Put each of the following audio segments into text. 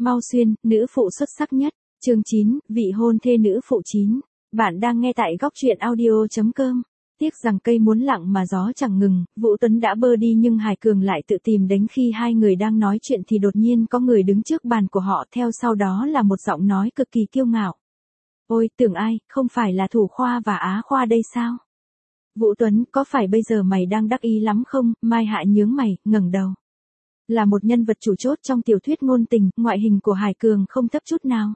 Mau Xuyên, nữ phụ xuất sắc nhất. Chương 9, vị hôn thê nữ phụ 9. Bạn đang nghe tại góc truyện audio.com. Tiếc rằng cây muốn lặng mà gió chẳng ngừng, Vũ Tuấn đã bơ đi nhưng Hải Cường lại tự tìm đánh. Khi hai người đang nói chuyện thì đột nhiên có người đứng trước bàn của họ, theo sau đó là một giọng nói cực kỳ kiêu ngạo. Ôi, tưởng ai, không phải là Thủ Khoa và Á Khoa đây sao? Vũ Tuấn, có phải bây giờ mày đang đắc ý lắm không? Mai Hạ nhướng mày, ngẩng đầu. Là một nhân vật chủ chốt trong tiểu thuyết ngôn tình, ngoại hình của Hải Cường không thấp chút nào.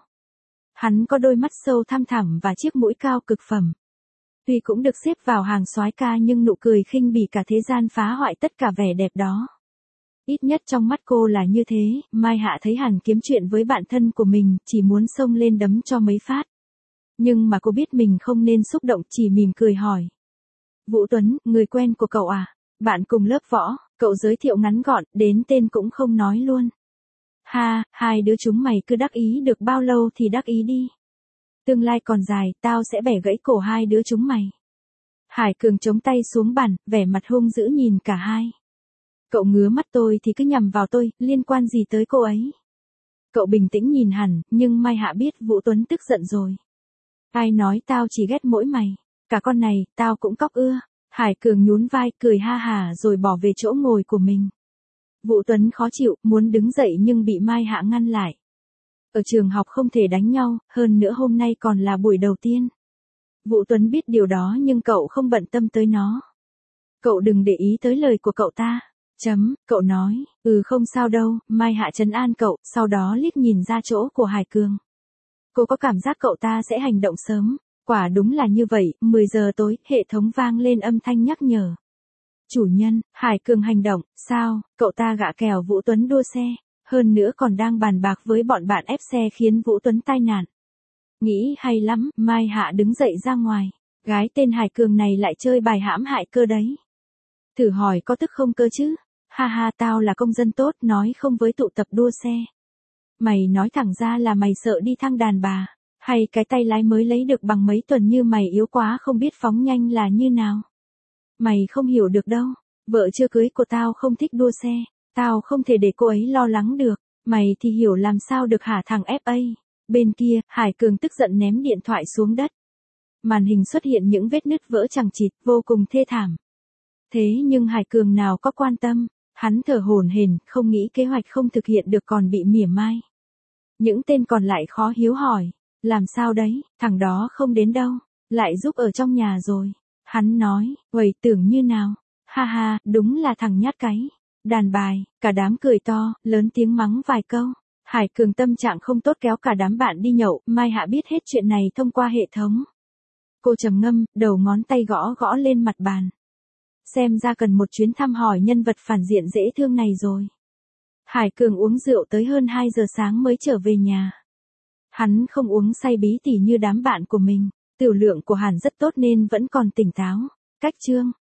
Hắn có đôi mắt sâu thăm thẳm và chiếc mũi cao cực phẩm. Tuy cũng được xếp vào hàng soái ca nhưng nụ cười khinh bỉ cả thế gian phá hoại tất cả vẻ đẹp đó. Ít nhất trong mắt cô là như thế. Mai Hạ thấy hắn kiếm chuyện với bạn thân của mình, chỉ muốn xông lên đấm cho mấy phát. Nhưng mà cô biết mình không nên xúc động, chỉ mỉm cười hỏi. Vũ Tuấn, người quen của cậu à? Bạn cùng lớp võ, cậu giới thiệu ngắn gọn, đến tên cũng không nói luôn. Ha, hai đứa chúng mày cứ đắc ý được bao lâu thì đắc ý đi. Tương lai còn dài, tao sẽ bẻ gãy cổ hai đứa chúng mày. Hải Cường chống tay xuống bàn, vẻ mặt hung dữ nhìn cả hai. Cậu ngứa mắt tôi thì cứ nhằm vào tôi, liên quan gì tới cô ấy? Cậu bình tĩnh nhìn hẳn, nhưng Mai Hạ biết Vũ Tuấn tức giận rồi. Ai nói tao chỉ ghét mỗi mày? Cả con này, tao cũng cóc ưa. Hải Cường nhún vai, cười ha hả rồi bỏ về chỗ ngồi của mình. Vũ Tuấn khó chịu, muốn đứng dậy nhưng bị Mai Hạ ngăn lại. Ở trường học không thể đánh nhau, hơn nữa hôm nay còn là buổi đầu tiên. Vũ Tuấn biết điều đó nhưng cậu không bận tâm tới nó. Cậu đừng để ý tới lời của cậu ta. Cậu nói, không sao đâu. Mai Hạ trấn an cậu, sau đó liếc nhìn ra chỗ của Hải Cường. Cô có cảm giác cậu ta sẽ hành động sớm. Quả đúng là như vậy, 10 giờ tối, hệ thống vang lên âm thanh nhắc nhở. Chủ nhân, Hải Cường hành động, sao, cậu ta gạ kèo Vũ Tuấn đua xe, hơn nữa còn đang bàn bạc với bọn bạn ép xe khiến Vũ Tuấn tai nạn. Nghĩ hay lắm, Mai Hạ đứng dậy ra ngoài, gái tên Hải Cường này lại chơi bài hãm hại cơ đấy. Thử hỏi có tức không cơ chứ? Ha ha, tao là công dân tốt, nói không với tụ tập đua xe. Mày nói thẳng ra là mày sợ đi thăng đàn bà. Hay cái tay lái mới lấy được bằng mấy tuần như mày yếu quá không biết phóng nhanh là như nào. Mày không hiểu được đâu. Vợ chưa cưới của tao không thích đua xe. Tao không thể để cô ấy lo lắng được. Mày thì hiểu làm sao được hả thằng FA. Bên kia, Hải Cường tức giận ném điện thoại xuống đất. Màn hình xuất hiện những vết nứt vỡ chằng chịt, vô cùng thê thảm. Thế nhưng Hải Cường nào có quan tâm. Hắn thở hổn hển, không nghĩ kế hoạch không thực hiện được còn bị mỉa mai. Những tên còn lại khó hiếu hỏi. Làm sao đấy, thằng đó không đến đâu, lại giúp ở trong nhà rồi. Hắn nói, uầy tưởng như nào, ha ha, đúng là thằng nhát cái. Đàn bài, cả đám cười to, lớn tiếng mắng vài câu. Hải Cường tâm trạng không tốt kéo cả đám bạn đi nhậu, Mai Hạ biết hết chuyện này thông qua hệ thống. Cô trầm ngâm, đầu ngón tay gõ gõ lên mặt bàn. Xem ra cần một chuyến thăm hỏi nhân vật phản diện dễ thương này rồi. Hải Cường uống rượu tới hơn 2 giờ sáng mới trở về nhà. Hắn không uống say bí tỉ như đám bạn của mình, tiểu lượng của hắn rất tốt nên vẫn còn tỉnh táo. Cách chương